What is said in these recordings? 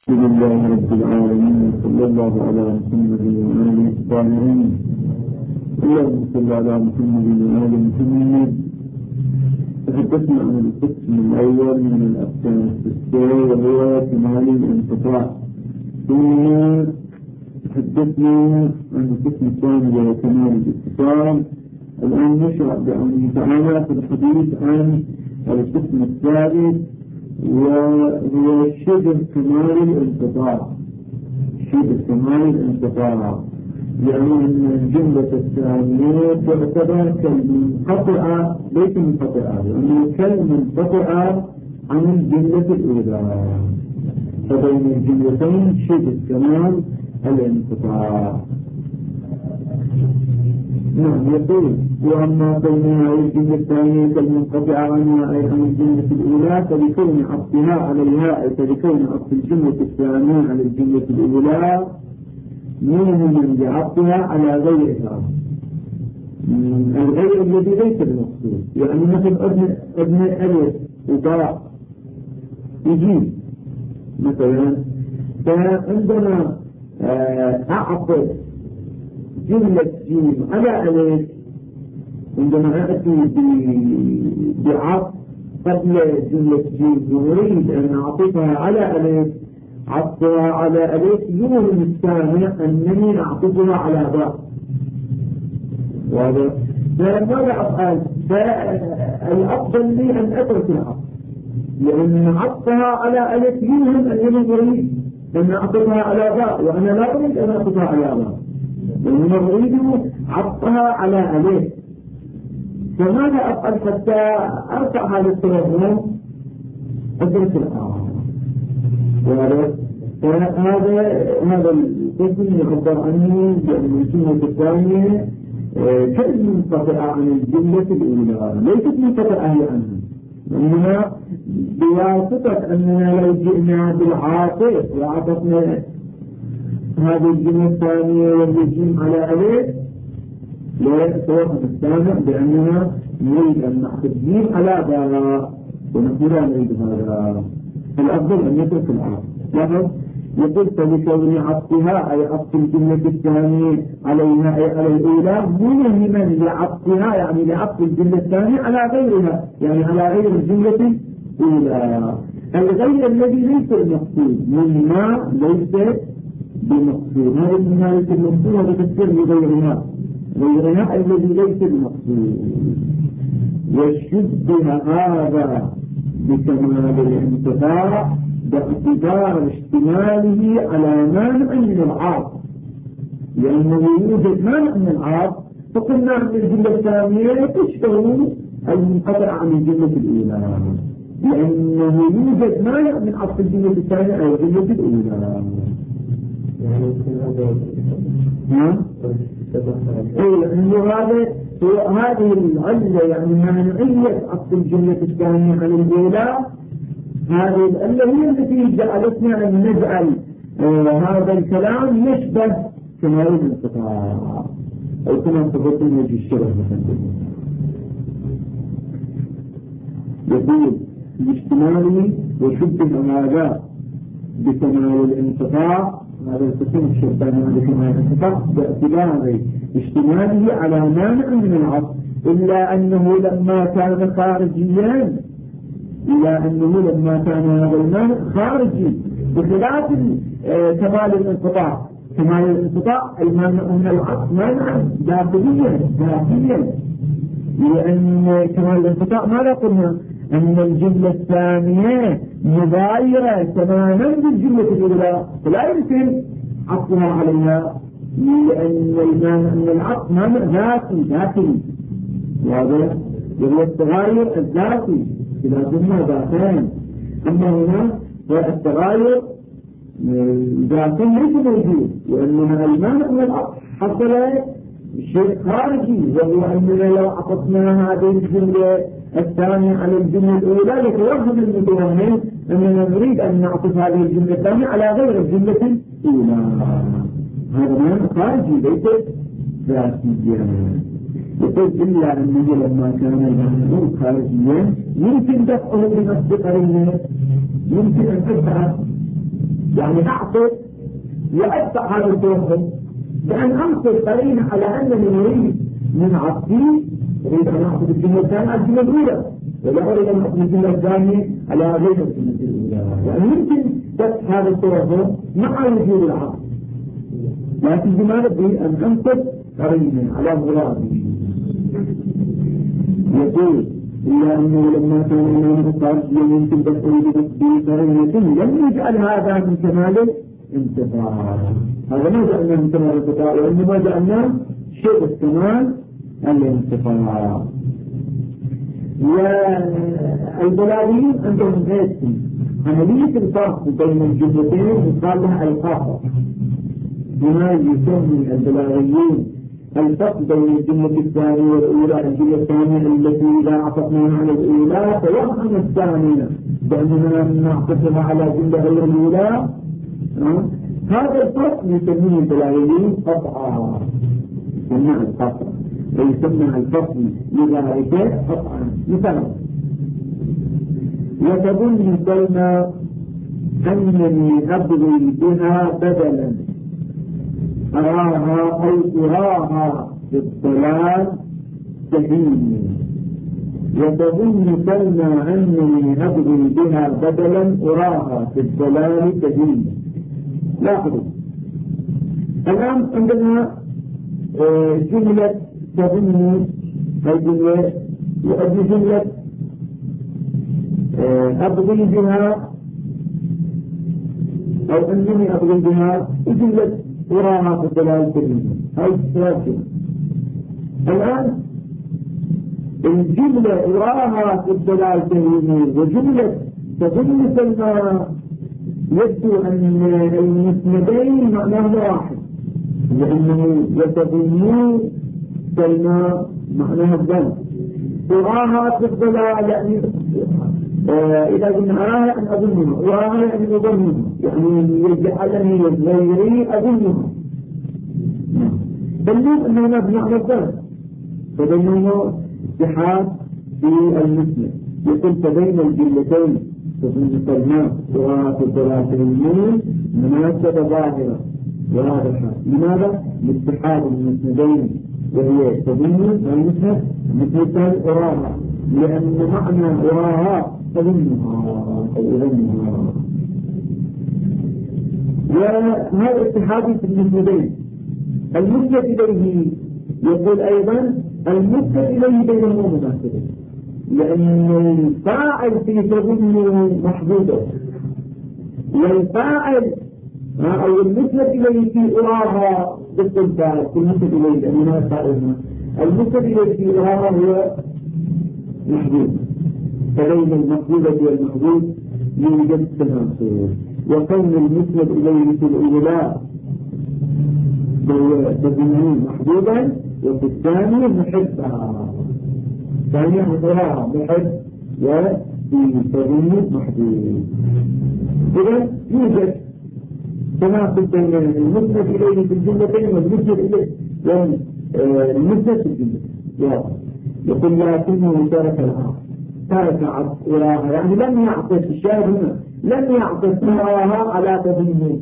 الحمد لله رب العالمين، صلى الله على محمد وآله الطاهرين. اللهم صل على محمد وآل محمد. تحدثنا عن القسم الأول من الأقسام الستة وهو كمال الانقطاع، ثم تحدثنا عن القسم الثاني وهو كمال الاتصال. الآن نشرع بأمره تعالى في الحديث عن القسم الثالث وهو شبه كمال الانقطاع. شبه كمال الانقطاع يعني أن الجملة الثانية تعتبر كالمنقطعة، ليس منقطعة، لأنه كالمنقطعة عن الجملة الأولى، فبين الجملتين شبه كمال الانقطاع. نعم، يقول وأما بينها الجملة الثانية كالمنقطعة عنها أي عن الجملة الأولى فلكون عطفها عليها، أي فلكون عطف الجملة الثانية على الجملة الأولى موهما بعطفها على غيرها، الغير الذي ليس المقصود. يعني مثل ابن ألف وطاء يجيب مثلا، فعندما أعطف جملة جيم على ألف، عندما أأتي بعطف قبل جملة جيم يريد أن أعطفها على ألف، عطفها على ألف يوهم السامع أنني أعطفها على باء. واضح؟ فماذا أفعل؟ فالأفضل لي أن أترك العطف، لأن عطفها على ألف يوهم أنني أريد أن أعطفها على باء، وأنا لا أريد أن أعطفها على باء، وأنا أريد عطفها على ألف. فماذا أفعل حتى أرفع هذا التوهم؟ أترك العطف. هذا القسم يعبر عنه بأن الجملة الثانية كالمنقطعة عن الجملة الأولى، ليست منقطعة عنها، لأننا بواسطة أننا لو جئنا بالعاطف وعطفنا هذه الجملة الثانية والجيم على ألف لا يتوهم السامع بأننا نريد أن نعطف جيم على باء، ونحن لا نريد هذا. الأفضل أن يترك العطف. يقول فلكون عطفها أي عطف الجملة الثانية عليها أي على الأولى موهما لعطفها، يعني لعطف الجملة الثانية على غيرها، يعني على غير الجملة الأولى، الغير الذي ليس المقصود مما ليس بمقصود. هذا مما ليس المقصود هذا تفسير لغيرها، غيرها الذي ليس المقصود. والشبه هذا بكمال الانقطاع باعتبار اشتماله على مانع من العاطف، لأنه يوجد مانع من العاطف، فقلنا أن الجملة الثانية تشبه المنقطع عن الجملة الأولى، لأنه يوجد مانع من عطف الجملة الثانية أو الجملة الأولى. هذه العلة، يعني مانعية عطف الجملة الثانية على الأولى، هذه العلة هي التي جعلتنا أن نجعل هذا الكلام يشبه كمال الانقطاع، أو كما تفضل وجه الشرع مثلا. يقول باجتماله وشبه هذا بكمال الانقطاع، هذا القسم الشرطاني بكمال الانقطاع باعتبار اشتماله على مانع من العطف، إلا أنه لما كان خارجيا، هذا المانع خارجي بخلاف كمال الانقطاع. كمال الانقطاع المانع من العطف مانع داخليا، لأن كمال الانقطاع ماذا قلنا؟ أن الجملة الثانية مغايرة تماما بالجملة الأولى، فلا يمكن عطفها عليها، لأن المانع من العطف مانع ذاتي داخلي، وهذا هو التغاير الذاتي كلاهما ذاتان. أما هنا فالتغاير ذاتان ليس موجود، لأنها المانع من العطف حصل شيء خارجي، وهو أننا لو عطفنا هذه الجملة الثانية على الجملة الأولى لتوهم المتوهم أننا نريد أن نعطف هذه الجملة الثانية على غير الجملة الأولى. هذا مانع خارجي ليس ذاتيا. يقول إلا أنه لما كان المعنى خارجيا يمكن دفعه بنفس قرينه، يمكن أن تدفع يعني أعطف وأدفع هذا التوهم بأن أنصر قرينة على أنني أريد من عطفي أريد أن أعطف الجملة الثانية على الجملة الأولى ولا أريد أن أعطف الجملة الثانية على غير الجملة الأولى. يعني يمكن دفع هذا التوهم مع وجود العطف، لكن لماذا بي أن أنصر قرينة على مرادي. يقول إلا أنه لما كان الإمام الطارق يمكن تدخل بنفسه قرينة لم يجعل هذا من كمال الانتفاع. هذا ما جعلنا من كمال الانتفاع وإنما جعلنا شيء الكمال الانتفاع. والبلاغيين عندهم هاتف عملية الفرق بين الجملتين يقال لها الفاقة. بما يسمي البلاغيين الفرق بين الجملة الثانية والأولى الجملة الثانية التي إذا عطفناها على الأولى فيضعن الثانية بأننا نعطفها على جملة غير الأولى. هذا الفرق يسميه البلاغيين قطعا، يسمى القطع ويسمى الفرق لذلك قطعا. مثلا وتظن سلمى أنني أبغي بها بدلا أراها أو أراها في الضلال سهيل. وتظن سلمى أنني أبغي بها بدلا أراها في الضلال سهيل. لاحظوا الآن عندنا جملة تظن الجملة وأبي جملة أبغي بها أو أنني أبغي بها وجملة أراها في الضلال سهيل. هاي الثلاثة. الآن الجملة أراها في الضلال سهيل وجملة تظن سلمى يبدو أن المسندين معناه واحد، لأنه يتظنون سلمى معناها الظن، أراها في الضلال يعني إذا قلنا أراها يعني أظنها، أراها يعني أظنها، يعني يجعلني غيري أظنها. بلوغ أنه معنى الظن، فبينه اتحاد في المسند. يقول فبين الجملتين تظن سلمى أراها في الضلال سهيل مناسبة ظاهرة واضحة. لماذا؟ لاتحاد المسندين وهي تظن المسند مثل أراها، لأن معنى أراها تظنها أو أظنها. وهذا اتحاد في المسندين. المسند إليه يقول أيضا المسند إليه بينهما مناسبة، لأن الفاعل في تظن محدودة والفاعل أو المسند إليه في أراها ضد الفاعل في المسند إليه لأنها فاعلها. المسند إليه في أراها هو محدود، فبين المحدودة والمحدود يوجد تناسب. وكون المسند إليه في الأولى تظنين محدودا وفي الثاني محبها، ثانية أراها محب وفي تظن محدود. إذا يوجد تناسب بين المسند إليه في الجملتين والمسند إليه والمسند في الجملة. يقول لكنه ترك العطف، ترك عطف أراها يعني لم يعطف الشاهد هنا لم يعطف أراها على تظنه،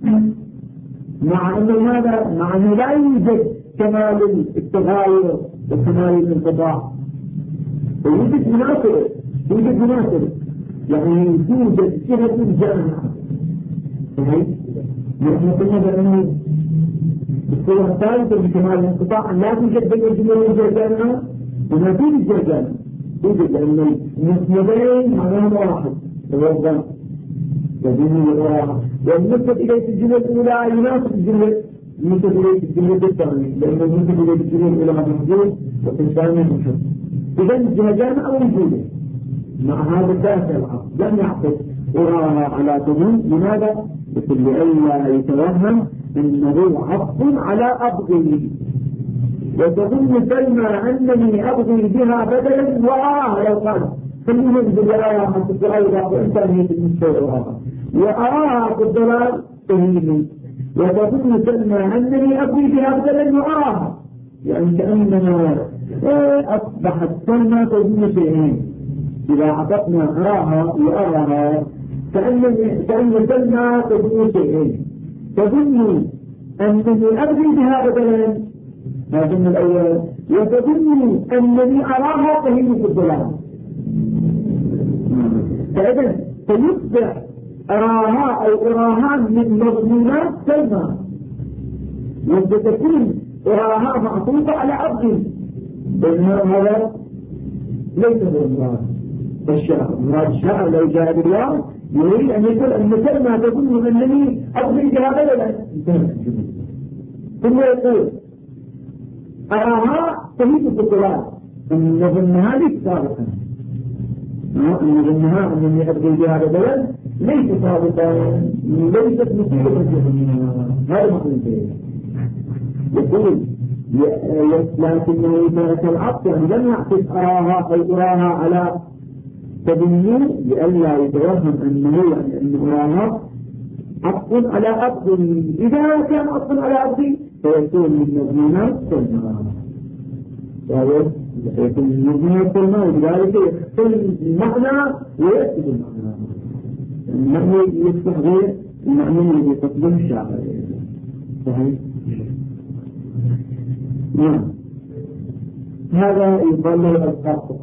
مع أنه ماذا؟ مع أنه لا يوجد كمال التغاير وكمال الانقطاع، يوجد مناسبة يعني يوجد صفة الجامعة. نحن قلنا بأنه الصورة الثالثة بكمال الانقطاع لا توجد بين الجملة والجرجانة وما فيه الجرجانة توجد، لأن المسندين معناهم واحد هو الظن تظن وراها، والمسند إليه في الجملة الأولى يناسب الجملة المسند إليه في الجملة الثانية، لأن المسند إليه في الجملة الأولى محدود وفي الثانية محدود. إذا الجرجانة موجودة مع هذا الثالث العقل لم يعطف أراها على تظن. لماذا؟ لئلا يتوهم أنه عطف على أبغي. وتظن سلمى أنني أبغي بها بدلا وأراها لو قال خلينا بالآية حتى الآية وإنسانية المستوى وأراها في الضلال سهيل. وتظن سلمى أنني أبغي بها بدلا وأراها، يعني كأننا أصبحت سلمى تظن شيئين. إذا عطفنا أراها وأراها كأن سلمى تظن شيئين، تظن أنني أبغي بها بدلا، هذا من الأول، وتظن أنني أراها تهيم في الظلام. فإذا سيصبح أراها أو أراها من مضمونات سلمى، وستكون أراها معطوفة على أبغي، بينما هذا ليس بالمراد الشاعر. مراد الشاعر لو جاء بالله يريد أن يقول أن سلمى تظن أنني أبغي بها بدلا، ثم يقول أراها تهيب في الظلام، أن نظنها ليس صادقا، أن نظنها أنني أبغي بها بدلا ليس صادقا، ليست مصيبة جهنم. هذا معنى يقول لكنه ترك العطف، يعني لم يعطف أراها أو أراها على تظنه لئلا يتوهم أنه يعني أن أراها عطف على عطف. إذا كان عطف على عطف فيكون من مضمونات سلمى، وهو يكون من مضمونات سلمى، ولذلك يختل المعنى ويأتي المعنى، المعنى يصبح غير المعنى الذي يقدم الشاعر. صحيح؟ نعم. هذا يقال له القطع،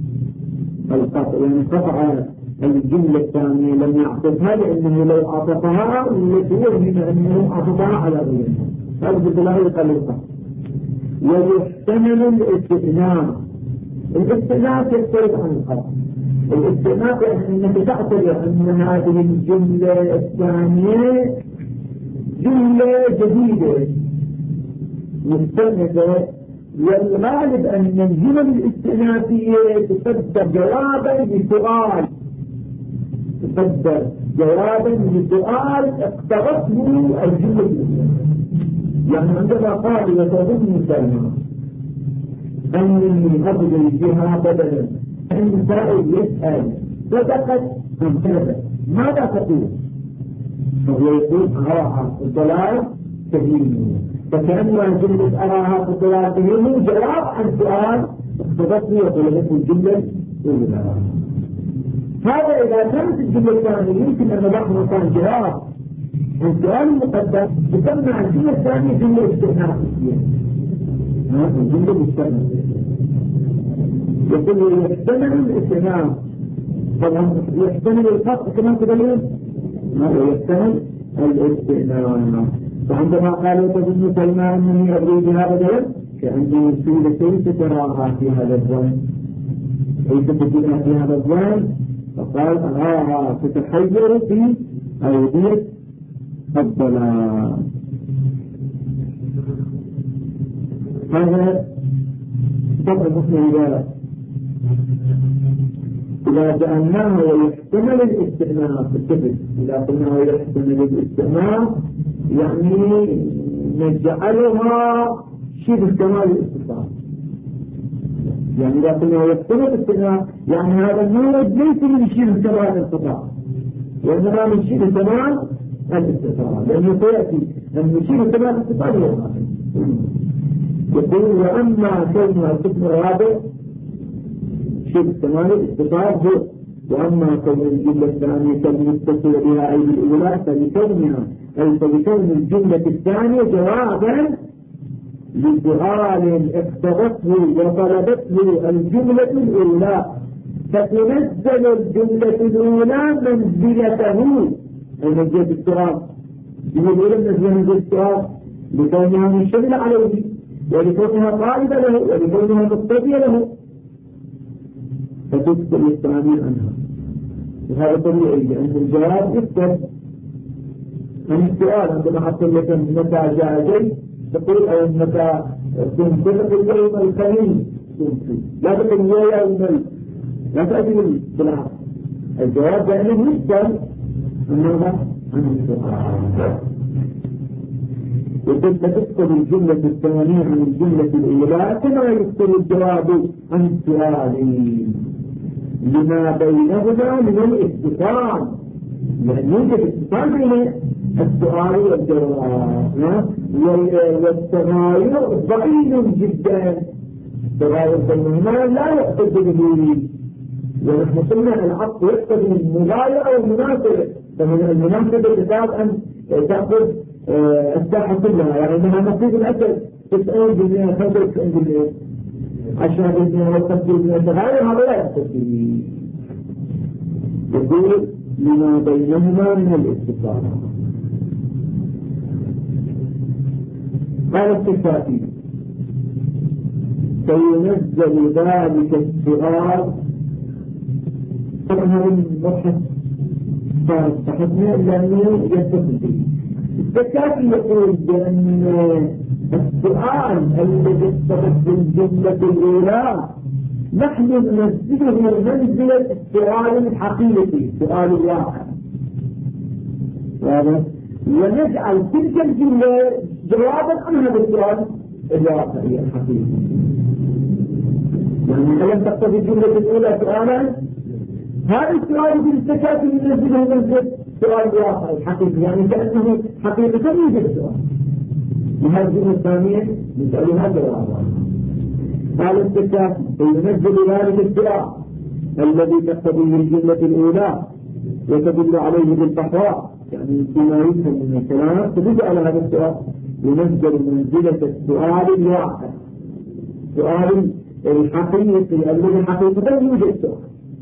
يعني قطع الجملة الثانية لم يعطفها، لأنه لو عطفها لتوهم أنه عطفها على غيرها، هذا بالله يقال القطع. ويحتمل الاستئناف. الاستئناف يختلف عن القطع. الاستئناف يعني أنك تعتبر أن هذه الجملة الثانية جملة جديدة مستندة، والغالب أن الجمل الاستئنافية تصدر جوابا لسؤال، تصدر جوابا لسؤال اقترته الجملة الاستئنافية. يعني عندما قال وتظن سلمى أنني أبغي بها بدلا، أن سائل يسأل صدقت أم كذبت، ماذا تقول؟ فهو يقول أراها الضلال تهينه، فكأنها جملة أراها في الضلال تهينه جواب عن سؤال اقتضته وطلبته الجملة الأولى. هذا إذا كانت الجملة الثانية يمكن أن نضعها كان جواب عن سؤال مقدم، تسمى الجملة الثانية جملة استئنافية. هذه الجملة استئنافية. يقول يحتمل الاستئناف، طبعا يحتمل القطع كمان تقولون ماذا يحتمل الاستئناف. فعندما قالوا تظن سلمى أنني أبغي بها بدلا، كأنه سئل كيف تراها في هذا الظن، كيف تجدها في هذا الظن، فقال أراها تتحير في أودية الضلال. هذا طبعا نحن إذا جعلناه ويحتمل الاستئناف بالكذب، إذا قلنا ويحتمل الاستئناف يعني نجعلها شبه كمال الاستطاعة. يعني إذا قلنا ويحتمل الاستئناف يعني هذا المورد ليس من شبه كمال الاستطاعة، وإنما من شبه كمال الاستطاعة، لأنه سيأتي أن شبه كمال الاستطاعة هو الآخر. يقول وأما كلمة القسم الرابع شبه كمال الاستطاعة هو، وأما كون الجملة الثانية كالمتصل بها أي بالأولى فلكونها أي فلكون الجملة الثانية جوابا لسؤال اقتضته وطلبته الجملة الأولى، فتنزل الجملة الأولى منزلته أي منزلة السؤال. الجملة الأولى منزلة السؤال لكونها منشغلة عليه ولكونها قائدة له ولكونها مقتضية له، فتسأل الثاني عنها. وهذا طبيعي لأن الجواب يكتب عن السؤال. عندما أقول لك متى جاء جاي تقول أو متى كنت اليوم الخميس كنت، لا تقول يوم لا تأتي بالعكس. الجواب دائما يسأل ماذا عن السؤال. وكنت تكتب الجملة الثانية عن الجملة الأولى كما يكتب الجواب عن السؤال لما بينهما من الاتصال، يعني يوجد اتصال بين السؤال والجواب، والتغاير ضئيل جدا. التغاير بينهما لا يقصد به ونحن قلنا العقد يقتضي المغايرة والمناسبة، فمن المناسبة تكاد أن تأخذ الساحة كلها، يعني أنها نصيب الأكل 90% 95% 10% 50% تغير، هذا لا يقتضي. يقول لما بينهما من الاتصال. قال الصفاتي فينزل ذلك السؤال. طبعا هذا المبحث بحثنا لأنه يتصل به. الصفاتي يقول بأن السؤال الذي اتفق بالجملة الأولى نحن ننزله منزلة السؤال الحقيقي، سؤال الواقع، ونجعل تلك الجملة جوابا عن هذا السؤال الواقعي الحقيقي. يعني ألم تقتضي الجملة الأولى سؤالا؟ هذا السؤال بالتكاتل ينزله منزلة سؤال الواقع الحقيقي، يعني كأنه حقيقة يوجد سؤال. وهذه الجملة الثانية نسألها جوابا. قال التكاتل فينزل ذلك السؤال الذي تقتضيه الجملة الأولى وتدل عليه بالتقوى، يعني بما يفهم من الكلام تدل على هذا السؤال، ينزل منزلة السؤال الواقع، سؤال الحقيقي الذي حقيقة يوجد سؤال،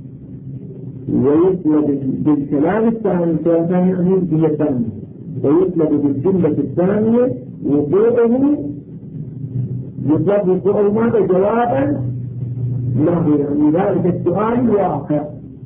ويطلب بالكلام الثاني كلام يعني هي الثانية، ويطلب بالجملة الثانية وقوعه، يطلب وقوعه ماذا؟ جوابا له، يعني ذلك السؤال الواقع،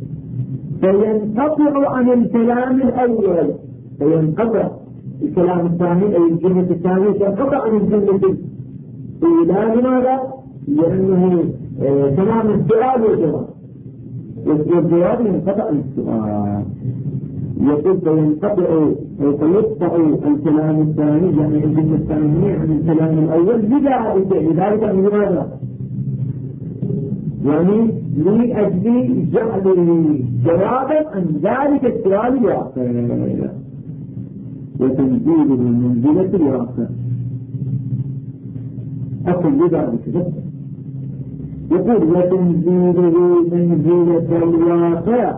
فينقطع عن الكلام الأول، فينقطع الكلام الثاني أي الجملة الثانية تنقطع عن الجملة الأولى. لماذا؟ لأنه تمام السؤال والجواب، والجواب ينقطع عن السؤال. يقول فينقطع ويقطع الكلام الثاني يعني الجملة الثانية عن الكلام الأول لذلك لماذا؟ يعني لأجل جعل جوابا عن ذلك السؤال الواقع وتنزيله من منزلة الواقع. أقول لذلك يقول وتنزيله منزلة الواقع،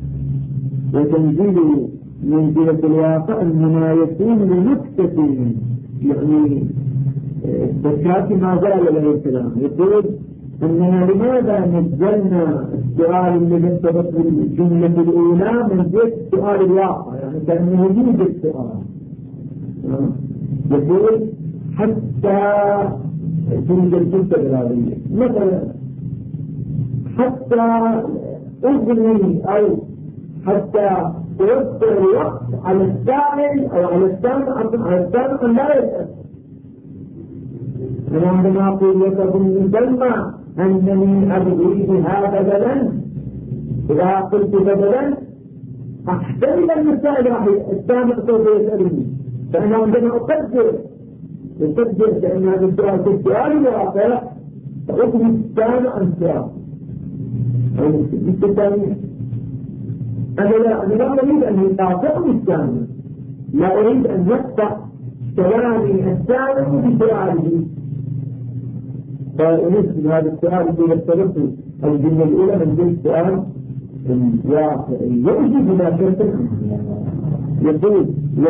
وتنزيله منزلة الواقع إنما يكون لنكتة، يعني الدكاتي ما زال له الكلام. يقول أننا لماذا نزلنا السؤال الذي ارتبط بالجملة الأولى منزلة السؤال الواقع، يعني كأنه يوجد السؤال. يقول حتى توجد الجملة الغالية، مثلا حتى أغني أو حتى توفر الوقت على السائل أو على السامع أن لا يسأل. أنا عندما أقول وتكن مسلمة أنني أبغي بهذا بدلا، إذا قلت بدلا أحتمل أن السامع سوف يسألني، فأنا عندما أقدر بأن هذا السؤال في السؤال الواقع فأخذ السامع عن السؤال أو الثانية. أنا لا أريد أن يقاطعني السامع، لا أريد أن يقطع كلامي السامع بسؤاله، فنسبة هذا السؤال الذي يختلف الجملة الأولى من ذلك السؤال الواقعي يؤجي بما شرط. يقول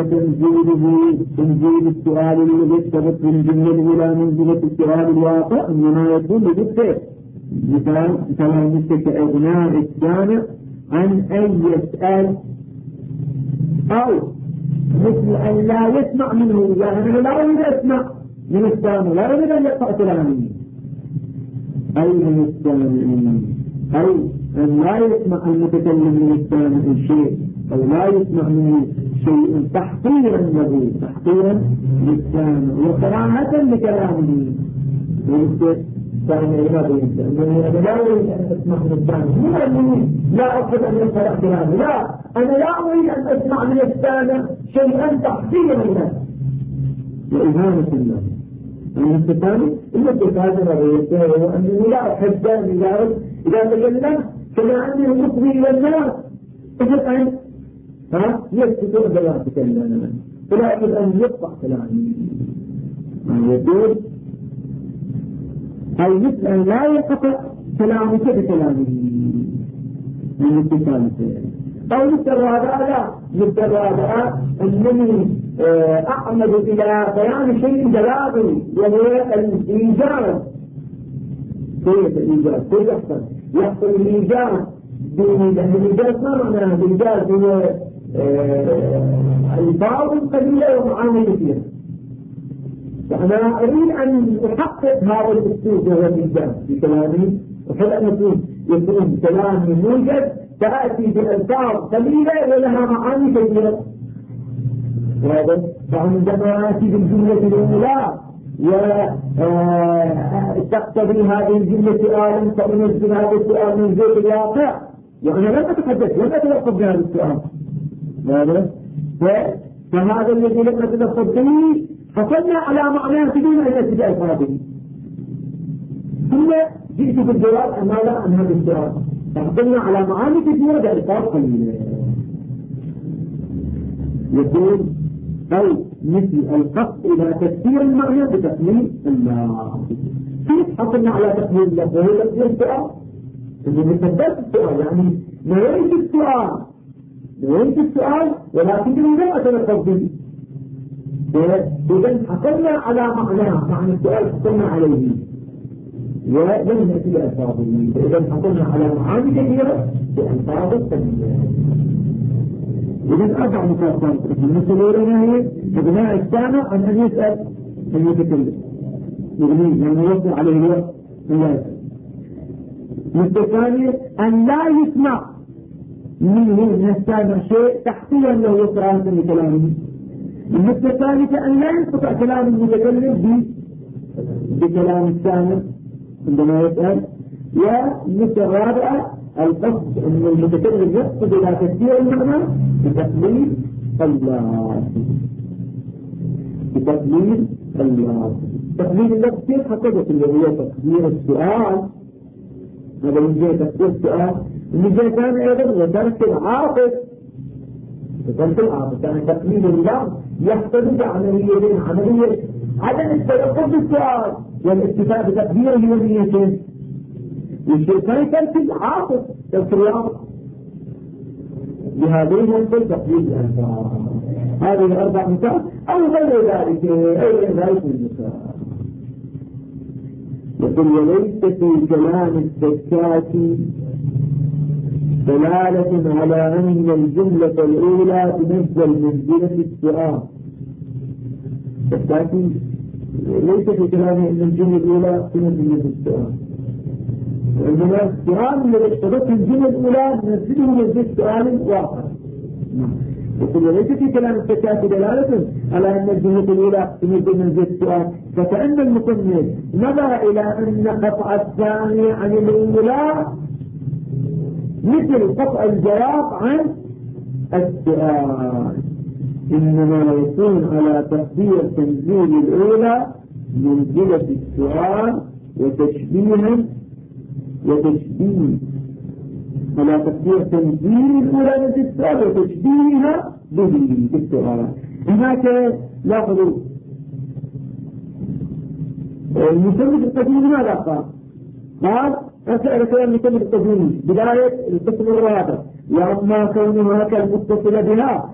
تنزيل السؤال الذي يختلف من الجملة الأولى منزلة السؤال الواقع إنما يكون بذكر مثال كإغناء السامع عن أن يسأل، أو مثل أن لا يسمع منه، يعني لا أريد أسمع من السامع، لا أريد أن يقطع كلامي، أي من السامعين، أو أن لا يسمع المتكلم من السامع شيء، أو لا يسمع منه شيء تحقيرا له، تحقيرا للسامع وكراهة لكلامه. أنا لا أريد أن أسمع من السامع، مو أنني لا أحب أن يسمع كلامي، لا، أنا لا أريد أن أسمع من السامع شيئا تحقيرا له وإهانة له. الثاني إلا التفاجر الرئيسية هو أنني لا أحب إذا تكلم كما أنه مصري إلى الناس أحب أن يسكتوا بلا تكلم، فلا أحب أن يقطع كلامي. يقول أي مثل أن لا يقطع كلامك بكلامه، من الثالثة. أو الرابعة أنني أعمد إلى بيان شيء جلابي وهو الإيجاز. كيف الإيجاز؟ كيف يحصل الإيجاز؟ لأن الإيجاز ما معناه؟ الإيجاز هو البعض قليلة ومعاني كثيرة. فأنا أريد أن أحقق هذا الأسلوب وهو الإيجاز في كلامي، وحل أن يكون كلامي موجز تأتي بألفاظ قليلة ولها معاني كثيرة. فعندما أتي بالجملة الأولى وتقتضي هذه الجملة سؤالا فأنزل هذا السؤال من ذات الواقع، وأنا لم أتحدث لم أتلقب بهذا السؤال. فهذا الذي لم أتلقب به حصلنا على معناه بدون أن نتبع ألفاظه، ثم جئت بالجواب ماذا عن هذا السؤال، فحصلنا على معاني كثيرة بألفاظ قليلة. يقول أو مثل القصد إلى تفسير المعنى بتقليل اللفظ. كيف حصلنا على تقليل اللفظ؟ وهو تفسير السؤال اللي مثبت السؤال، يعني نويت السؤال ولكنني لم أتلقب به. إذن حصلنا على معنى السؤال حصلنا عليه ولم نأتي بألفاظه. إذن حصلنا على معاني كثيرة بألفاظ قليلة. إذن أربع نقاط. المثل الأولى هي إغناء السامع عن أن يسأل أن يتكلم، يغنيه يعني يوصل عليه الوقت أن لا يسأل. المثل الثاني أن لا يسمع منه من السامع شيء تحقيا له وقراءة لكلامه. المثل الثالثة أن لا ينقطع كلام المتكلم بكلام السامع عندما يسأل. والمثل الرابعة القصد أن المتكلم يقصد إلى تفسير المعنى بتقليل اللفظ. تقليل اللفظ كيف حصلت اللي هو تقدير السؤال؟ هذا من جهة تقدير السؤال. من جهة ثانية أيضا وكانت العاطف كان تقليل اللفظ يحتوي عملية عدم التلقي بالسؤال والاكتفاء بتقديره ونيته. والشيء ثاني كان في العاطف الرياض. بهذين ينقل تقليل الألفاظ. هذه الأربع نقاط أو غير ذلك من النقاط. يقول وليس في كلام الزكاة دلالة على أن الجملة الأولى تنزل منزلة السؤال. الزكاة ليس في كلامه أن الجملة الأولى تنزل منزلة السؤال، وإنما السؤال الذي اقتضته الجملة الأولى ننزله منزلة السؤال واقع. يقول ليس في كلام الزكاة دلالة على أن الجملة الأولى تنزل منزلة السؤال، فكأن المصنف نظر إلى أن قطع الثاني عن الأولى مثل قطع الجواب عن السؤال، إنما يكون على تقدير تنزيل الأولى منزلة السؤال وتشبيه على تقدير تنزيل الأولى منزلة السؤال وتشبيهها به بالسؤال. هناك لاحظوا المسلم القديم ماذا قال أسأل كلام المسلم القديم بداية القسم الرابع وأما كونها كالمتصلة بها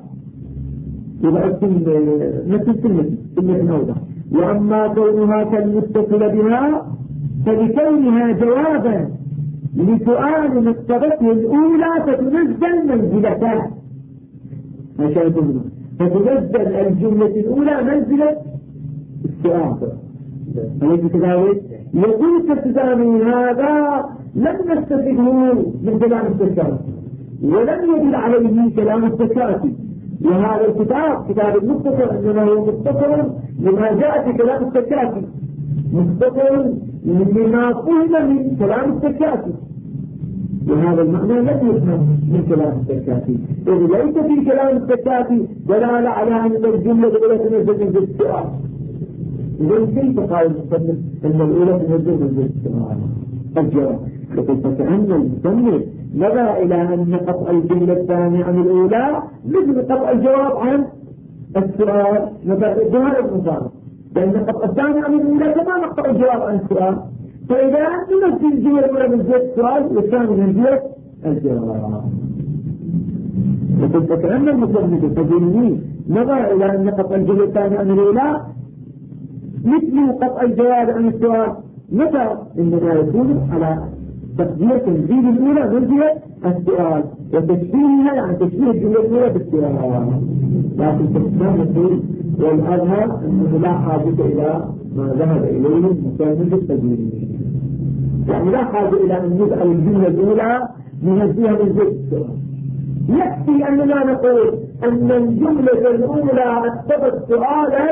نفس السنة نوضة. وأما كونها كالمتصلة بها فلكونها جوابا لسؤال اقتضته الأولى فتنزل منزلتها. فتنزل الجملة الأولى منزلة السؤال. أليس كذلك؟ يقول كالتزامي هذا لم نستفده من كلام الزكاة ولم يدل عليه كلام الزكاة، وهذا الكتاب كتاب المختصر إنما هو مختصر لما جاء في كلام الزكاة، مختصر لما فهم من كلام الزكاة، وهذا المعنى لم يفهم من كلام الزكاة. إذ ليس في كلام الزكاة دلالة على أن الجملة الأولى تنزل من السؤال. إذن كيف قال المصنف أن الأولى تنزل من الجواب؟ لقد فكأن المصنف نظر إلى أن قطع الجملة الثانية عن الأولى مثل قطع الجواب عن السؤال. بهذا المصنف لأن قطع الثانية عن الأولى كما نقطع الجواب عن السؤال. فإذا ننزل الجملة الأولى من زيت السؤال والثاني من زيت الجواب. وقلت كأن المصنف الفجري نظر إلى أن قطع الجزء الثاني عن الأولى مثل قطع الجواب عن السؤال، متى إنما يكون على تقدير تنزيل الأولى منزلة السؤال وتشبيهها، يعني تشبيه الجملة الأولى بالسؤال. لكن تقدير نقول والأظهر أنه لا حاجة إلى ما ذهب إليه المصنف الفجري، يعني لا حاجة إلى أن نسأل الجملة الأولى ننزلها من جزء السؤال. يكفي أننا نقول أن الجملة الأولى اعتبرت سؤالا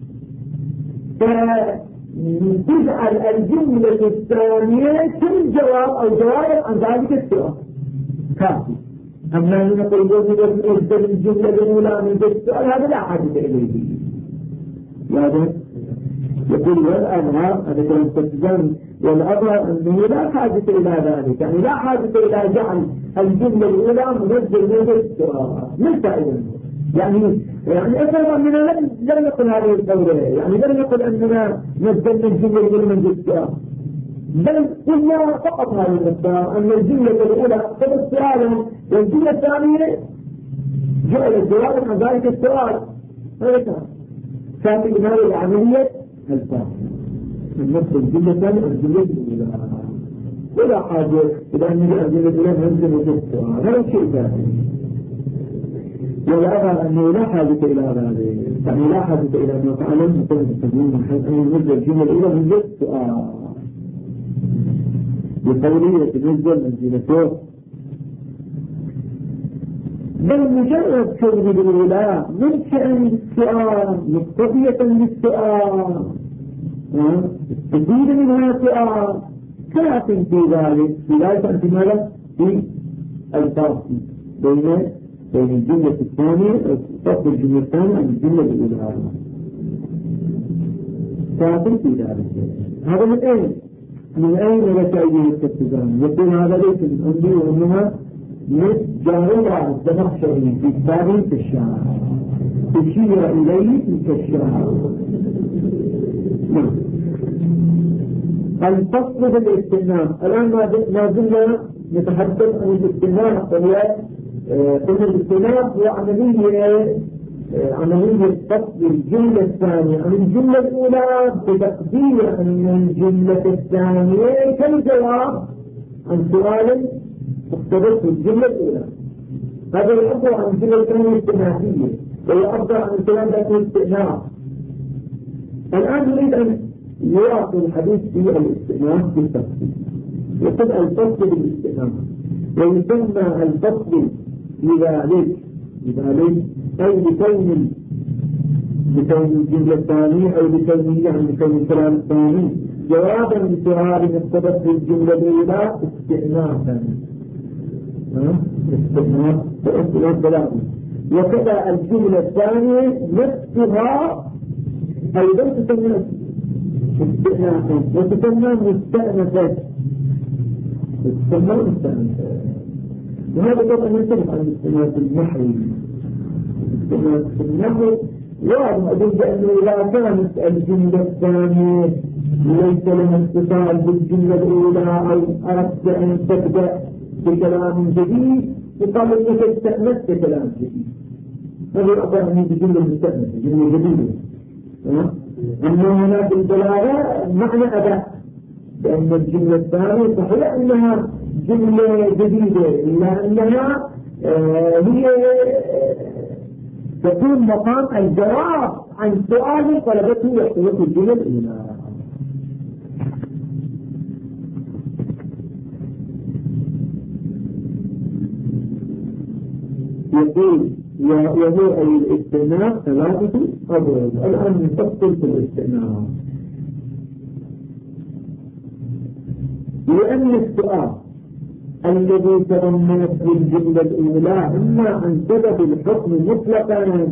فتجعل الجملة الثانية كل جواب أو جواب عن ذلك السؤال كافي. أما نقول ننزل الجملة الأولى من جزء السؤال هذا لا حاجة إليه. يقول والأظهر هذا كلام تتزن، والأظهر أنه لا حاجة إلى ذلك، يعني لا حاجة إلى جعل الجملة الأولى منزل من السؤال من سائل. يعني أفضل أننا لم نقل هذه القولة، يعني لم نقل أننا نزلنا الجملة الأولى من السؤال، بل قلنا فقط هذه المقدار أن الجملة الأولى اقتضت سؤالا والجملة الثانية جعل الجواب عن ذلك السؤال. هذا كان في هذه العملية الفاظ النص الجملة الثانية والجملة الأولى ولا حاجة إلى أن يجعل الجملة الأولى منزل وجه السؤال، هذا شيء ثاني. ولا أنه لا حاجة إلى ذلك، يعني لا حاجة إلى أن يتعلم مثلا التدوين من حيث أن ينزل الجملة الأولى من جهة السؤال بقوله يتنزل منزلته، بل مجرد كون بالأولى من شأن السؤال مقتضية للسؤال تزيد منها سؤال كاف في ذلك. في ذلك أنت ماذا في الفرق بين الجملة الثانية فرق الجملة الثانية عن الجملة الأولى كاف في ذلك. هذا من أين؟ من أين لك أيه التفزان؟ يقول هذا ليس من أمي وأنها من جاهلة الزمخشري في كتابه في الشعر تشير إليه في كالشعر. الفصل بالاستئناف. الآن ما زلنا نتحدث عن الاستئناف، وهي قلنا الاستئناف هو عملية فصل الجملة الثانية عن الجملة الأولى بتقدير أن الجملة الثانية كالجواب عن سؤال اقتضته الجملة الأولى. هذا يعبر عن الجملة الثانية الاستئنافية ويعبر عن الكلام ذاته الاستئناف. الآن نريد أن يواصل الحديث في الاستئناف بالتفصيل. يقول الفصل بالاستئناف، ويسمى الفصل لذلك أي لكون الجملة الثانية أو لكون الكلام الثاني جوابا لسؤال اقتضته الجملة الأولى استئنافا. استئناف بلاغي. وكذا الجملة الثانية نفسها أيضا تسمى استئنافا وتسمى مستأنفة. وهذا طبعا يختلف عن الاستئناف النحوي. الاستئناف النحوي واضح أقول بأنه إذا كانت الجملة الثانية ليس لها اتصال بالجملة الأولى أو أردت أن تبدأ بكلام جديد يقال أنك استأنفت كلام جديد. هذا يعبر عنه بجملة مستأنفة، جملة جديدة. أما هنا في البلاغة معنى أداء، لأن الجملة الثانية صحيح أنها جملة جديدة إلا أنها هي تكون مقام الجواب عن سؤال طلبته يحتوي الجملة الأولى. يقول وهو أي الاستئناف ثلاثة أبواب. الآن نفصل في الاستئناف. لأن السؤال الذي تضمنت الجملة الأولى إما عن سبب الحكم مطلقا،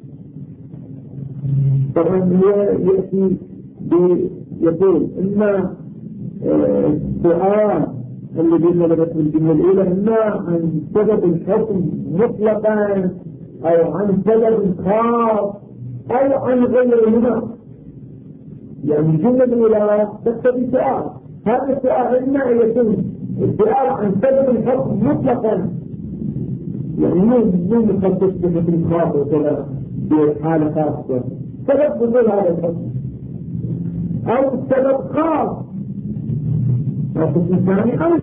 طبعا هو يأتي يقول إما السؤال الذي تضمنت الجملة الأولى إما عن سبب الحكم مطلقا أو عن سبب خاص أو عن غيرهما. يعني الجملة الأولى تقتضي سؤال، هذا السؤال إما أن يكون السؤال عن سبب الحكم مطلقا، يعني مو مخصص بحكم خاص وكذا بحالة خاصة، سبب نزول هذا الحكم أو سبب خاص الحكم الثاني أو.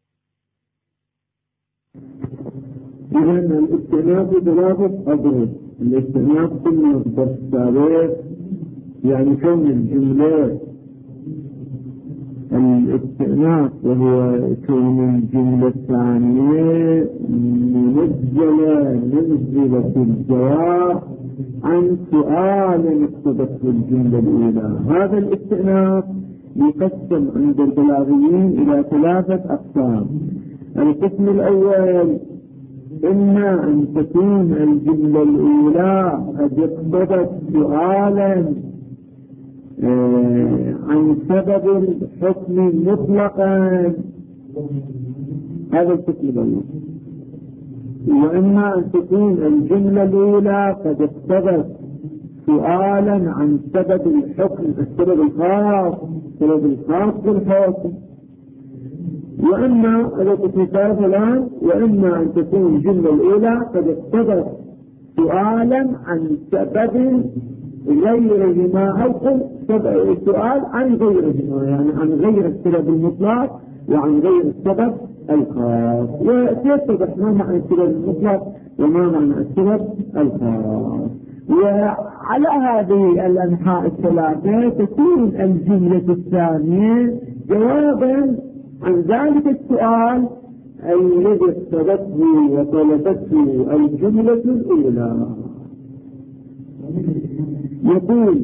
إذن الاستئناف ثلاثة أضرب. الاستئناف كله بالدرس السابق يعني كون الجملة الاستئناف وهو كون الجملة الثانية منزلة الجواب عن سؤال اقتضته الجملة الأولى. هذا الاستئناف يقسم عند البلاغيين إلى ثلاثة أقسام. القسم الأول إما أن تكون الجملة الأولى قد اقتضت سؤالا عن سبب الحكم مطلقا، هذا القسم الأول. وإما أن تكون الجملة الأولى قد اقتضت سؤالا عن سبب الحكم، السبب الخاص بالحكم. وإما التي ثالث الآن، وإما أن تكون الجملة الأولى قد اقتضت سؤالا عن سبب غيرهما، أو سؤال عن غيرهما، يعني عن غير السبب المطلق وعن غير السبب الخاص. ويتضح ما معنى السبب المطلق وما معنى السبب الخاص. وعلى هذه الأنحاء الثلاثة تكون الجملة الثانية جوابا عن ذلك السؤال الذي اقتضته وطلبته الجملة الأولى. يقول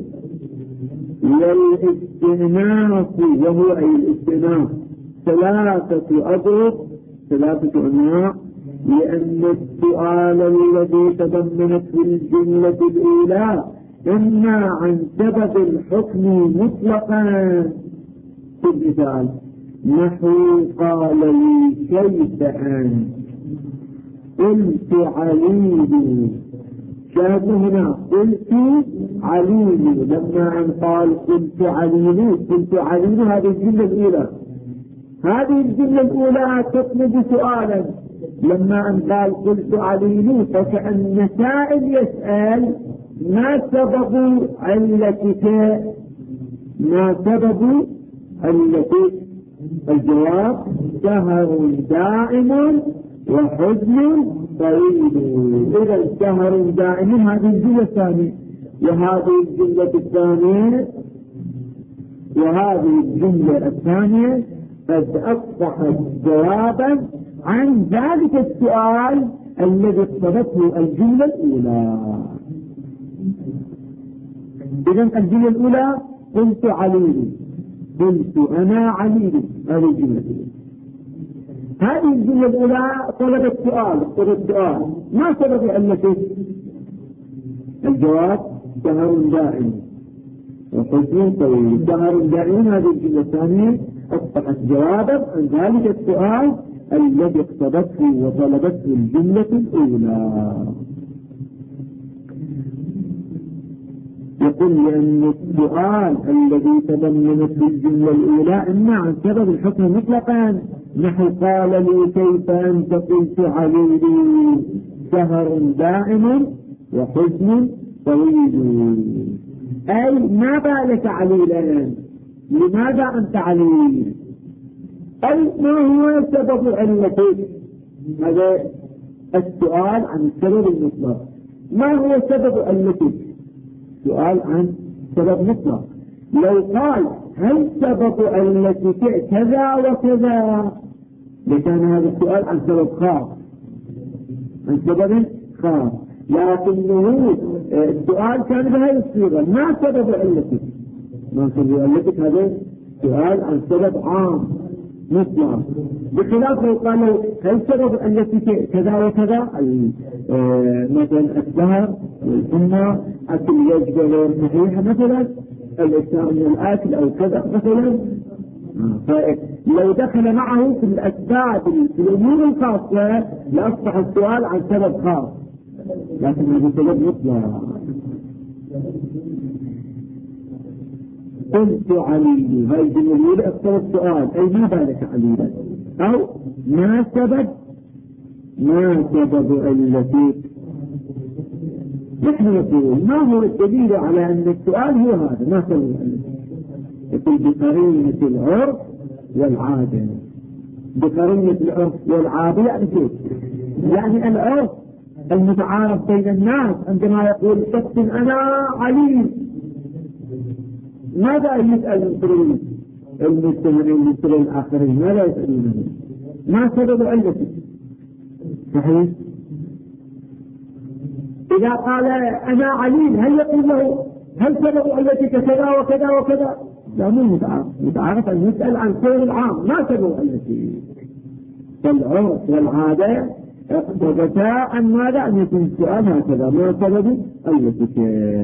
والاستئناف، وهو أي الاستئناف ثلاثة أضرب، ثلاثة أنواع، لأن السؤال الذي تضمنته الجملة الأولى إما عن سبب الحكم مطلقا. في المثال نحو قال لي كيف أنت، قلت عليل. شاهدوا هنا قلت عليل، لما أن قال قلت عليل هذه الجملة الأولى. هذه الجملة الأولى تطلب سؤالا، لما أن قال قلت عليل فكأن سائل يسأل ما سبب علتك، ما سبب علتك؟ الجواب سهر دائم وحزن طويل. إذا سهر دائم هذه الجملة الثانية، وهذه الجملة الثانية قد أصبحت جوابا عن ذلك السؤال الذي اقتضته الجملة الأولى. إذن الجملة الأولى قلت عليل، قلت أنا عليل، هذه الجملة الأولى. هذه الجملة الأولى طلبت سؤال، ما سبب علته؟ الجواب سهر دائم وحزن طويل. سهر دائم هذه الجملة الثانية أصبحت جوابا عن ذلك السؤال الذي اقتضته وطلبته الجملة الأولى. يقول لأن السؤال الذي تضمنته الجملة الأولى إما عن سبب الحكم مطلقا، نحو قال لي كيف أنت، قلت عليل، سهر دائم وحزن طويل. أي ما بالك عليلا، لماذا أنت عليل؟ أي ما هو سبب علتك؟ هذا السؤال عن السبب المطلق. ما هو سبب علتك؟ سؤال عن سبب مطلق. لو قال هل سبب علتك كذا وكذا لكان هذا السؤال عن سبب خاص، عن سبب خاص، لكنه السؤال كان بهذه الصيغة ما سبب علتك، ما سبب علتك، هذا سؤال عن سبب عام مطلق. بخلاف لو قالوا هل سبب علتك كذا وكذا، مثلا السهر والحمى، أكل وجبة غير صحيحة مثلا، الإكثار من الأكل أو كذا مثلا. لو دخل معه في الأسباب في الأمور الخاصة لأصبح السؤال عن سبب خاص، لكن هذا سبب مطلق. قلت عليل، هاي الجملة الأولى أكثر السؤال، أي ما بالك عليلا، أو ما سبب علتك. نحن نقول ما هو الدليل على أن السؤال هو هذا ما سبب علتك؟ يقول بقرينة العرف والعادة. بقرينة العرف والعادة يعني كيف؟ يعني العرف المتعارف بين الناس عندما يقول شخص أنا عليم، ماذا يسأل المسلمين مثل الآخرين؟ ماذا يسألونه؟ ما سبب علته؟ صحيح؟ إذا قال أنا عليم هل يقول له هل سبب علتك كذا وكذا وكذا؟ لا، مو متعارف أن يسأل عن خير العام ما سبب علتك. فالعرف والعادة اقتضتا أن ماذا؟ أن يكون السؤال هكذا ما سبب علتك؟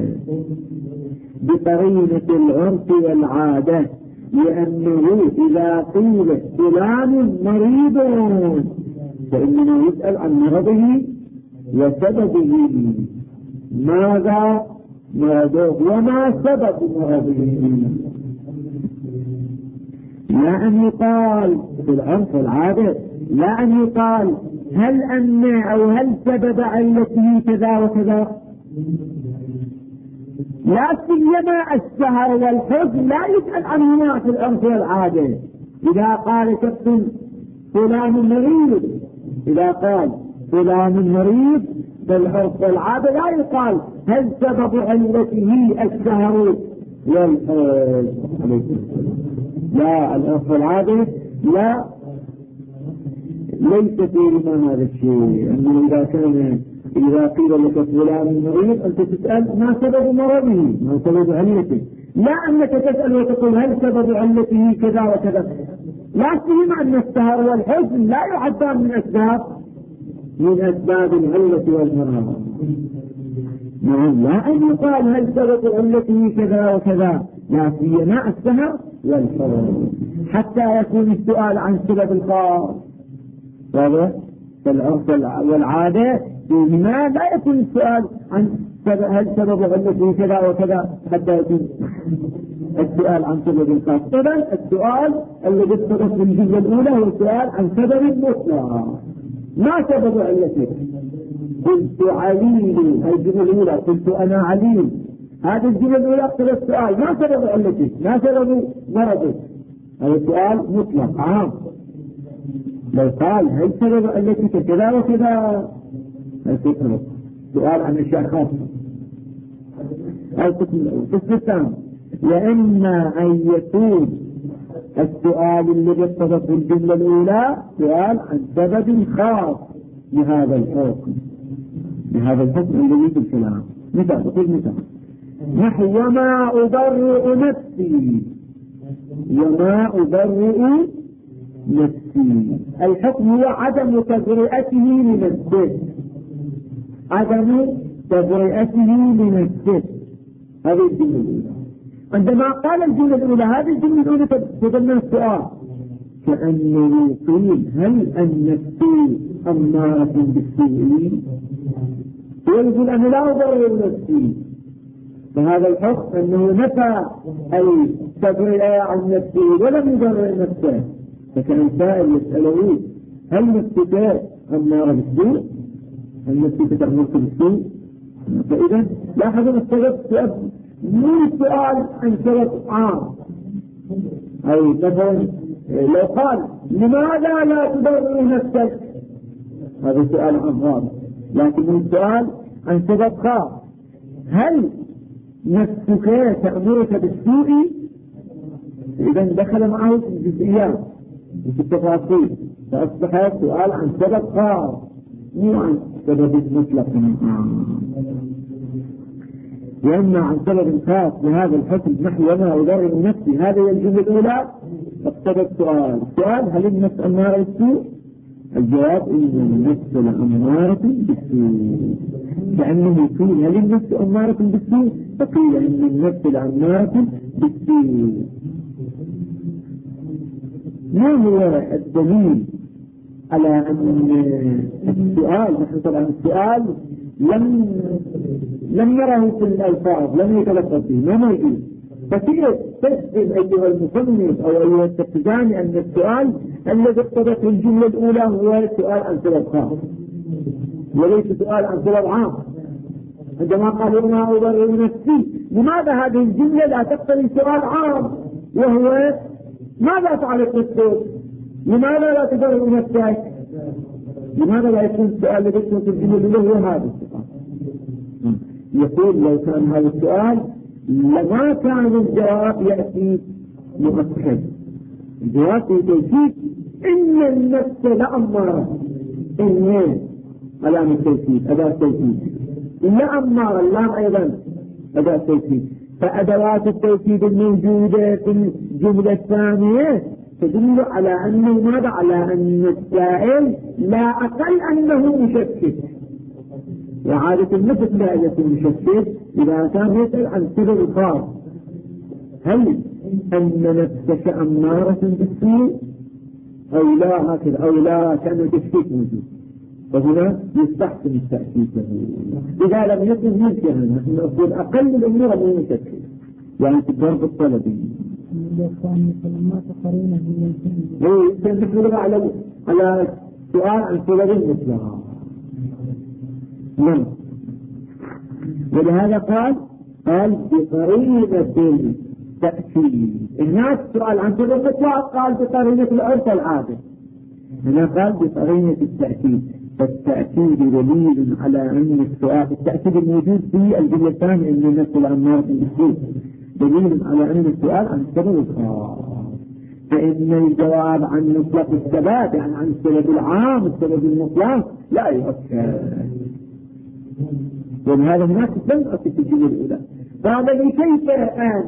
بقرينة العرف والعادة، لأنه إذا قيل فلان مريض فإنه يسأل عن مرضه وسببه، ماذا مرضه وما سبب مرضه، لا أن يقال في العرف والعادة، لا أن يقال هل أن أو هل سبب علته كذا وكذا. لا سيما السهر والحزن لا يسأل عنهما في العرف والعادة. إذا قال شخص فلان مريض، إذا قال فلان مريض بالعرف والعادة لا يقال هل سبب علته السهر والحزن. لا، العرف والعادة لا، ليس فيهما هذا الشيء. أنه إذا قيل لك فلان مريض أنت تسأل ما سبب مرضه، ما سبب علته، لا أنك تسأل وتقول هل سبب علته كذا وكذا. لا سيما أن السهر والحزن لا يعدان من أسباب العلة والمرض. نعم، لا أن يقال هل سبب علته كذا وكذا، لا سيما السهر والحزن، حتى يكون السؤال عن سبب الخاص. هذا العرف والعادة فيهما لا يكون السؤال عن هل سبب علته كذا وكذا، حتى يكون السؤال عن سبب الخاص. إذن السؤال الذي اتضح في الجملة الأولى هو السؤال عن سبب مطلق، ما سبب علته. قلت عليم، الجملة الأولى قلت أنا عليم، هذه الجملة الأولى اقتضى السؤال ما سبب علته، ما سبب مرضه. هذا السؤال مطلق عام. لو قال هل سبب علتك كذا وكذا الفكرة سؤال عن أشياء خاصة. القسم الثاني، وإما أن يكون السؤال الذي اتضح في الجملة الأولى سؤال عن سبب خاص لهذا الحكم الذي في الكلام. مثال، أقول مثال نحو وما أبرئ نفسي، وما أبرئ نفسي. الحكم هو عدم تبرئته لنفسه، عدم تبرئته لنفسه. هذه الجملة الأولى. عندما قال الجملة الأولى هذه الجملة الأولى تضمن السؤال كأنه قيل هل النفس أمارة بالسوء؟ ويقول أنا لا أبرئ نفسي، فهذا الحكم أنه نفى التبرئة عن نفسه ولم يبرئ نفسه. فكان سائل يسأله هل نفسك أمارة بالسوء؟ هل نفسك تأمرك بالسوء؟ فإذا لاحظوا السبب مو السؤال عن سبب عام. أي مثلا لو قال لماذا لا تبرئ نفسك، هذا سؤال عن غاب، لكن السؤال عن سبب خاص. هل نفسك تأمرك بالسوء؟ إذا دخل معه في الجزئيات وفي التفاصيل، فأصبح سؤال عن سبب خاص مو عن سبب مطلق. وأما عن سبب خاص لهذا الحكم نحو وما أبرئ نفسي، هذا الجملة الأولى اقتضى السؤال هل النفس أمارة بالسوء؟ الجواب إن النفس لأمارة بالسوء، لأنه يقول هل النفس أمارة بالسوء؟ فقيل إن النفس لأمارة بالسوء. ما هو الدليل على أن السؤال، نحن طبعا السؤال لم نره في الألفاظ، لم يتلفظ فيه، ما موجود. فكيف تجزم أيها المصنف أو أيها التقداني أن السؤال الذي اقتضته الجملة الأولى هو سؤال عن سبب خاص وليس سؤال عن سبب عام؟ عندما قال وما أبرئ نفسي، لماذا هذه الجملة لا تقتضي سؤال عام وهو ماذا فعلت نفسك؟ لماذا لا تبرئ نفسك؟ لماذا لا يكون السؤال الذي يكون في الجملة الأولى هو هذا السؤال؟ يقول لو كان هذا السؤال لما كان الجواب يأتي مؤكد. الجواب في توكيد إن النفس لأمارة، إن علامة التوكيد أداة التوكيد، لأمارة اللام أيضا أداة التوكيد، فأدوات التوكيد الموجودة في الجملة الثانية تدل على أنه ماذا؟ على أن السائل لا أقل أنه مشكك. وعادة المثل لا يكون مشكك إذا كان يسأل عن سبب خاص، هل أن نفسك أمارة بالسوء أو لا، هكذا أو لا، كان تشكيك موجود، فهنا يستحسن التأكيد له. إذا لم يكن ممكنا نحن نقول أقل الأمور من مشكك، يعني في الضرب الطلبي يمكن على سؤال عن سبب مثلها. نعم. ولهذا قال بقرينة التأكيد. هناك سؤال عن سبب مثلها قال بقرينة العرف العادة، هنا قال بقرينة التأكيد. فالتأكيد دليل على أن السؤال، التأكيد الموجود في الجملة الثانية أن النفس الأمارة بالسوء دليل على أن السؤال عن السبب الخاص، فإن الجواب عن مطلق السبب يعني عن السبب العام السبب المطلق لا يؤكد. ولهذا هناك لم يؤكد في الجملة الأولى. قال لي كيف الآن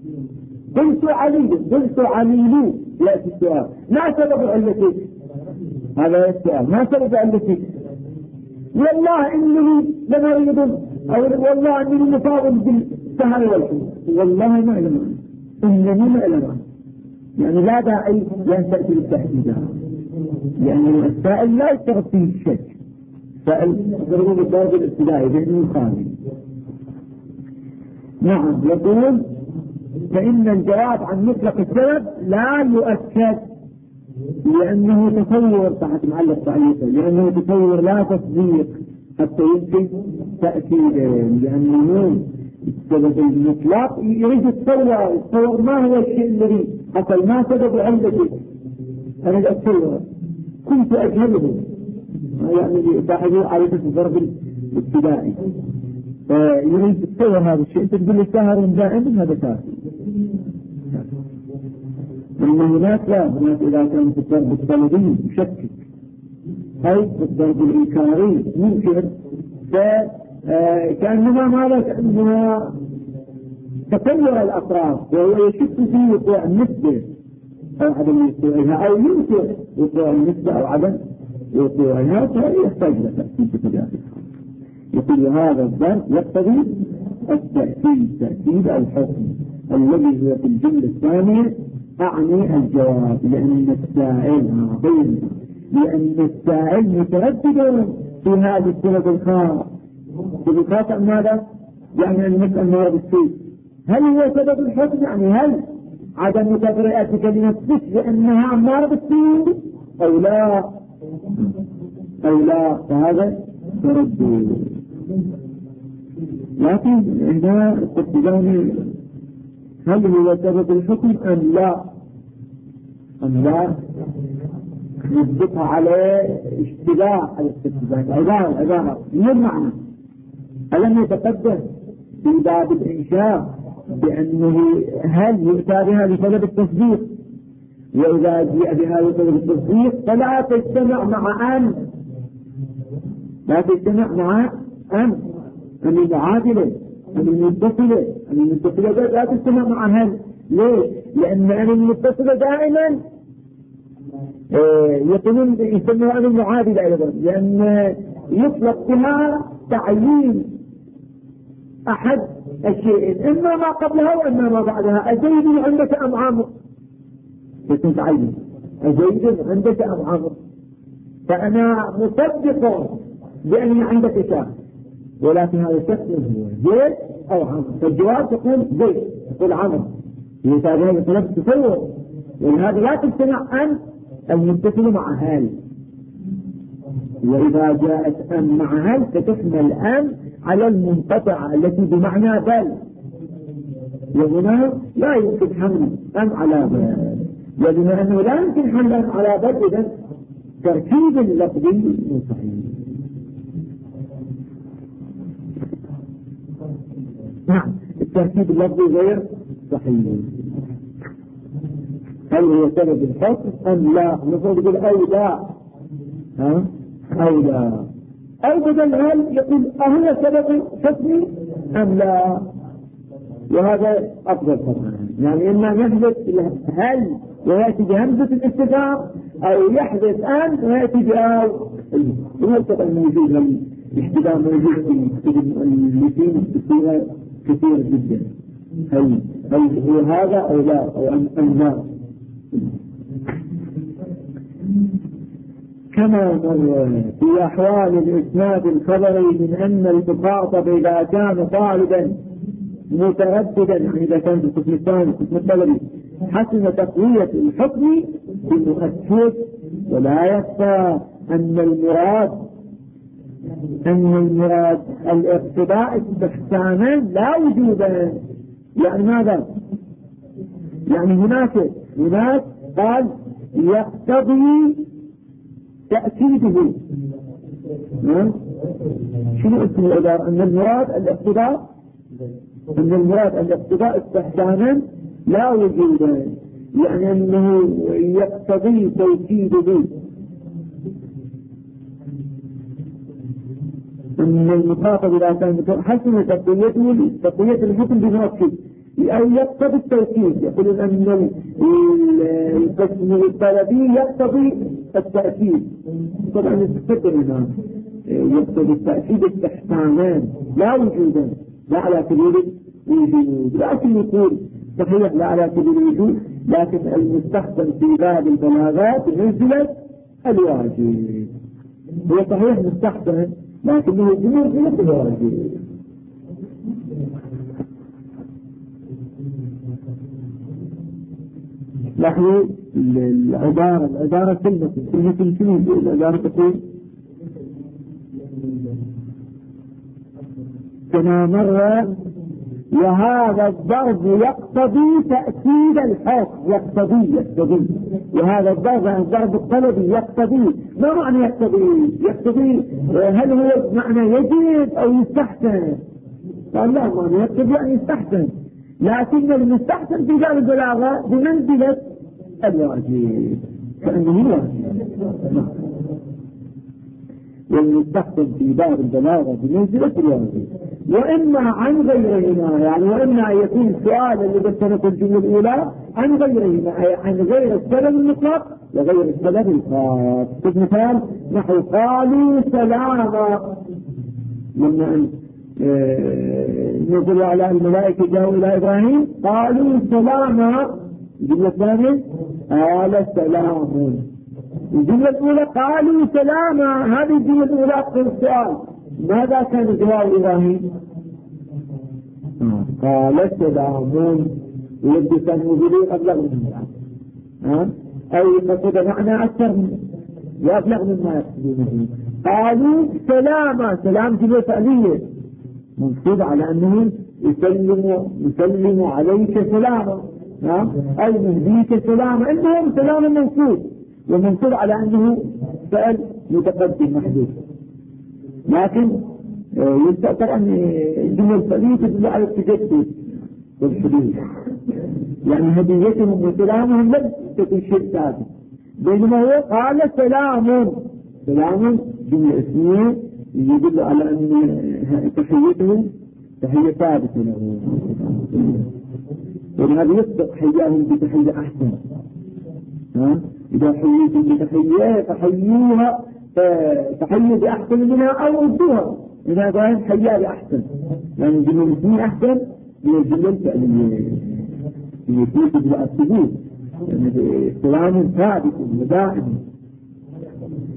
قلت علي يأتي السؤال ما سبب علتك؟ هذا السؤال ما سبب علتك؟ والله إنني لمريض، أو والله إنني مصاب بالسهر والحمى، والله ما علم، إنني ما علم، يعني لا داعي لأن تأتي بالتحديد، يعني السائل لا يشترط فيه الشك، سائل ضروري بالضرب الابتدائي ذهنه الخامس. نعم. يقول فإن الجواب عن مطلق السبب لا يؤكد لأنه تصور تحت معلق تعليقه، لأنه تصور لا تصديق حتى يمكن تأكيده، لأنه السبب المطلق يريد يتصور ما هو الشيء الذي حصل، ما سبب علته. أنا أتصور كنت أجهله، يعني صاحبه عارفة الضرب الابتدائي، يريد يتصور هذا الشيء. أنت تقول لي سهر دائما، هذا كافي. أما هناك لا، هناك إذا كان في الضرب الطلبي يشكك، أي في الضرب الإنكاري منكر، فكأنما ماذا؟ كأنما تطور الأطراف وهو يشك في وقوع النسبة أو عدم وقوعها، أو ينكر وقوع النسبة أو عدم وقوعها، فيحتاج إلى تأكيد بذلك. يقول هذا الضرب يقتضي التأكيد، تأكيد الحكم الذي هو في الجملة الثانية، أعني الجواب، لأن السائل متردد في هذا السبب الخاص. السبب الخاص ماذا؟ يعني أن نسأل ما بالسوء، هل هو سبب الحكم؟ يعني هل عدم تبرئتك لنفسك لأنها أمارة بالسوء أو لا، فهذا تردد. لكن هنا التقديراني هل هو سبب الحكم أم لا نثبتها على اشتباه الاستقدام. عبارة من المعنى ألم يتقدم في باب الإنشاء بأنه هل يؤتى بها لسبب التصديق، وإذا جاء بها لسبب التصديق فلا تجتمع مع أن المعادلة أن المتصلة لا تجتمع مع هل. ليه؟ لأن المتصلة دائما يسمى أن المعادلة أيضا، لأن يطلق بها تعيين أحد الشيئين، إما ما قبلها وإما ما بعدها. أزيد عندك أم عمرو؟ يكون تعيين أزيد عندك أم عمرو، فأنا مصدق بأن عندك شخص، ولكن هذا الشخص هو زيد أو عمرو، فالجواب تقول زيد. يقول عمر هذا نفس تصور، ولهذا لا تجتمع أن المتصل مع هل، وإذا جاءت أن مع هل فتحمل أن على المنقطعة التي بمعنى بل، وهنا لا يمكن حمل أن على بل، وبما أنه لا يمكن حمل أن على بل إذن تركيب اللفظي صحيح. نعم التركيب اللفظي غير صحيح. هل هو سبب الحكم أم لا؟ نقول يقول أو لا، أو لا، أو بدل هل يقول أهو سبب حكمي أم لا، وهذا أفضل طبعا. يعني إما يحدث هل ويأتي بهمزة الاستفهام، أو يحدث أن ويأتي بأو. وهذا الموجود الاحتمال موجود في المؤلفين بصيغة كثيرة جدا. هل هو هذا أو لا، أو أم لا. كما مر في أحوال الإسناد الخبري من أن المخاطب إذا كان طالبا مترددا، يعني إذا كان في القسم الثاني القسم الطلبي حسن تقوية الحكم بمؤكد، ولا يخفى أن المراد الاقتضاء استحسانا لا وجودا. يعني ماذا؟ يعني هناك قال يقتضي تأكيده. شنو اسم العبارة؟ أن المراد الاقتضاء استحسانا لا وجودا، يعني أنه يقتضي توكيده، أن المخاطب إذا كان حسن تقوية الحكم بمؤكد أو يقتضي التوكيد. يقولون أن القسم الطلبي يقتضي التأكيد، طبعا يتفكر هنا يقتضي التأكيد استحسانا لا وجودا، لا على سبيل الوجود، لكن يقول صحيح لا على سبيل الوجود، لكن المستخدم في باب البلاغات منزلة الواجب. هو صحيح مستخدم لكنه منزلة الواجب. نحو العبارة كلمة شنو العبارة تقول؟ كما مر وهذا الضرب يقتضي تأكيد الحكم، يقتضي وهذا الضرب الطلبي يقتضي. ما معنى يقتضي هل هو معنى يجب أو يستحسن؟ قال لا، معنى يقتضي يعني يستحسن، لكن المستحسن في باب البلاغة بمنزلة الواجب، كأنه الواجب. والمستحسن في باب البلاغة بمنزلة الواجب، وإما عن غيرهما، يعني وإما أن يكون السؤال الذي ذكرت الجملة الأولى عن غيرهما، أي عن غير السبب المطلق وغير السبب الخاص. مثال نحو قالوا سلاما، لما نزل على الملائكة جاءوا إلى إبراهيم قالوا سلاما، الجملة الثانية قال سلام. الجملة الأولى قالوا سلاما، هذه الجملة الأولى في السؤال ماذا كان جواب إبراهيم؟ قال سلام، ويبدو كان موجودين أبلغ منه، أو يقصد معنى أكثر وأبلغ مما يقصدونه. قالوا سلاما، سلام جملة فعلية منصوب على أنه يسلم عليك سلاما، أو يهديك سلاما، المهم سلاما منصوب، ومنصوب على أنه فعل متقدم محدود. لكن يستأثر أن الجملة الفعلية تدل على التجدد والحدود، يعني هديتهم وسلامهم لم تكن شيء ثابت، بينما هو قال سلام جملة اسمية يدل على أن تحيته تحية ثابتة له، ولهذا يصدق حياهم بتحية أحسن. إذا حييتم بتحية فحيوها تحيوا بأحسن منها أو ردوها، لهذا حيا بأحسن، يعني الجملة الاسمية أحسن من الجملة الفعلية، يثبت بالثبوت، يعني سلام ثابت ودائم.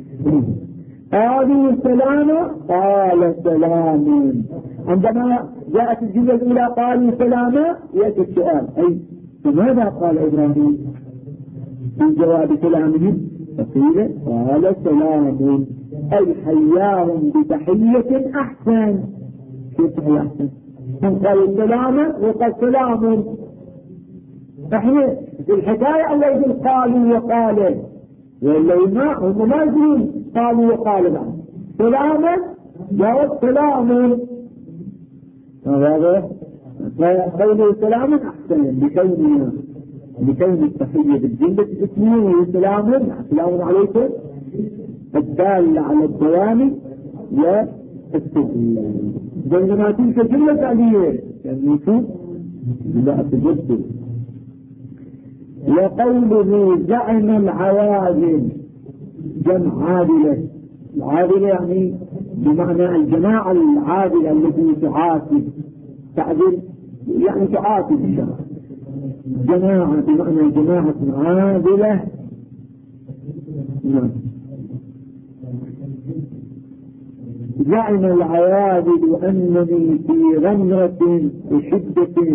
قالوا سلاما قال سلام، عندما جاءت الجملة الأولى قالوا سلاما، يأتي السؤال أي فماذا قال إبراهيم في جواب كلامهم؟ فقيل قال سلام أي حياهم بتحية أحسن. كيف تحية أحسن؟ هم قالوا سلاما وقال سلام. احنا في الحكاية الله يقول قالوا وقالوا، ولا هم ما يقولون قالوا وقالوا بعد سلاما جاءت سلام. هذا قوله سلام أحسن بكون التحية بالجملة الاسمية وهي سلام عليكم الدالة على الدوام والسكون. بينما تلك الجملة فعلية يعني يكون لا تجد. وقوله زعم العوادل جمع عادلة. العادلة يعني بمعنى الجماعة العادلة التي تعاتب تعدل يعني تعاتب الشرع. جماعة بمعنى جماعة عادلة. زعم العوادل أنني في غمرة وشدة.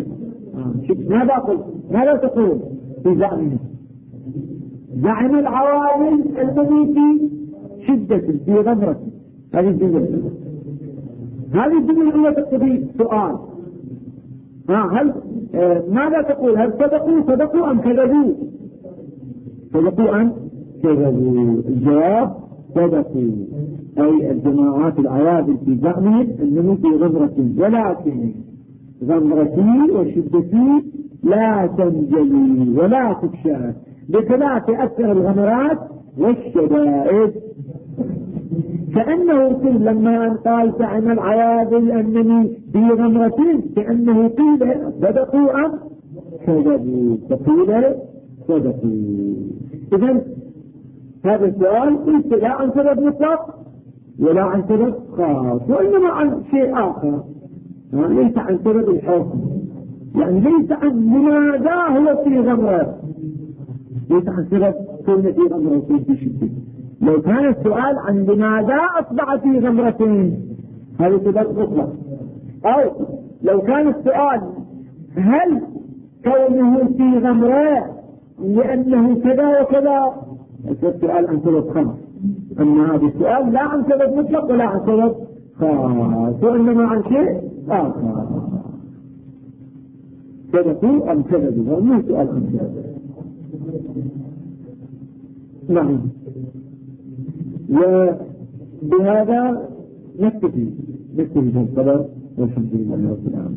ماذا تقول في زعمه؟ زعم العوادل أنني في شدة في غمرة. هذه الجملة الأولى تقتضي سؤال. هل ماذا تقول؟ هل صدقوا أم كذبوا؟ صدقوا أم كذبوا؟ الجواب صدقوا، أي الجماعات العوادل في زعمهم أنه في غمرة، ولكن غمرتي وشدتي لا تنجلي ولا تكشف بخلاف أكثر الغمرات والشدائد. كأنه لما قال زعم العوادل أنني في غمرة كأنه قيل صدقوا أم كذبوا، فقيل صدقوا. إذن هذا السؤال قلت لا عن سبب مطلق ولا عن سبب خاص، وإنما عن شيء آخر، ليس عن سبب الحكم، يعني ليس عن لماذا هو في غمرة، ليس عن سبب كونه في غمرة في شدة. لو كان السؤال عن لماذا أصبح في غمرتين هذا سبب مطلق، أو لو كان السؤال هل كونه في غمرة لأنه كذا وكذا، السؤال عن سبب خاص. أما هذا السؤال لا عن سبب مطلق ولا عن سبب خاص، وإنما عن شيء آخر. صدقوا أم كذبوا، مو سؤال عن سبب. نعم. وبهذا نكتفي بالصبر والحمد لله رب العالمين.